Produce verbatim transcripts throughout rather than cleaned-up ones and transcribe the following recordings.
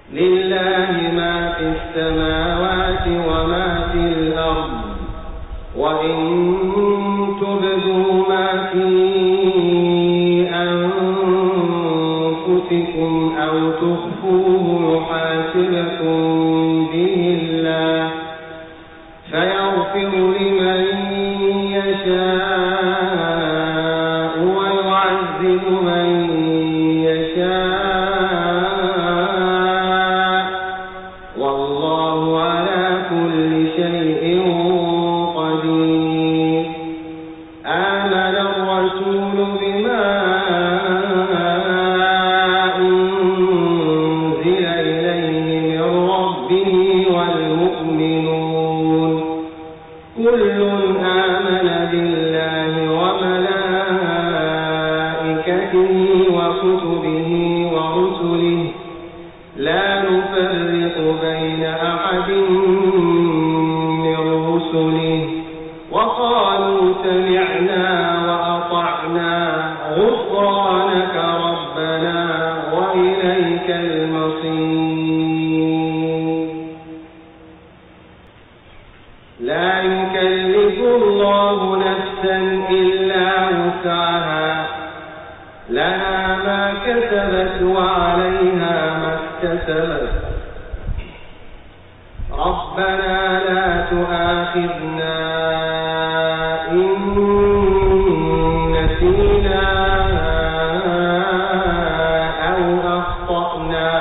لله ما في السماوات وما في الأرض وإن تبدوا ما في أنفسكم أو تخفوه يحاسبكم به الله فيغفر لمن يشاء ويعذب من يشاء والله على كل شيء قدير. آمن الرسول بما أنزل إليه من ربه والمؤمنون كل آمن بالله وملائكته وكتبه ورسله لا نفرق بين أحد من رسله وقالوا سمعنا وأطعنا غفرانك ربنا وإليك المصير. لا يكلف الله نفسا إلا وسعها لها ما كسبت وعليها ما اكتسبت ربنا لا تؤاخذنا إن نسينا أو أخطأنا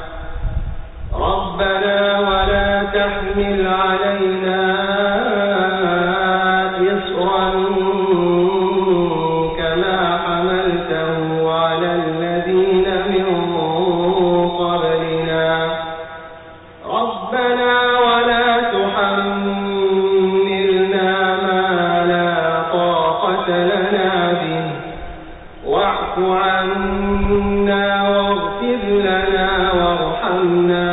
ربنا ولا تحمل علينا إصرا كما حملته على الذين من قبلنا ربنا ولا تحملنا ما لا طاقة لنا به واعف عنا واغفر لنا وارحمنا